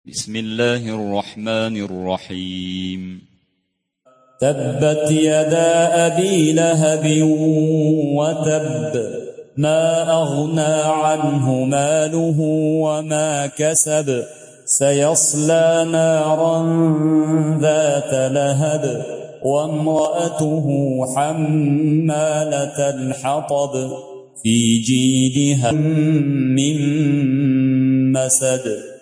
بسم الله الرحمن الرحيم تبت يدا أبي لهب وتب ما أغنى عنه ماله وما كسب سيصلى نارا ذات لهب وامرأته حمالة الحطب في جيدها من مسد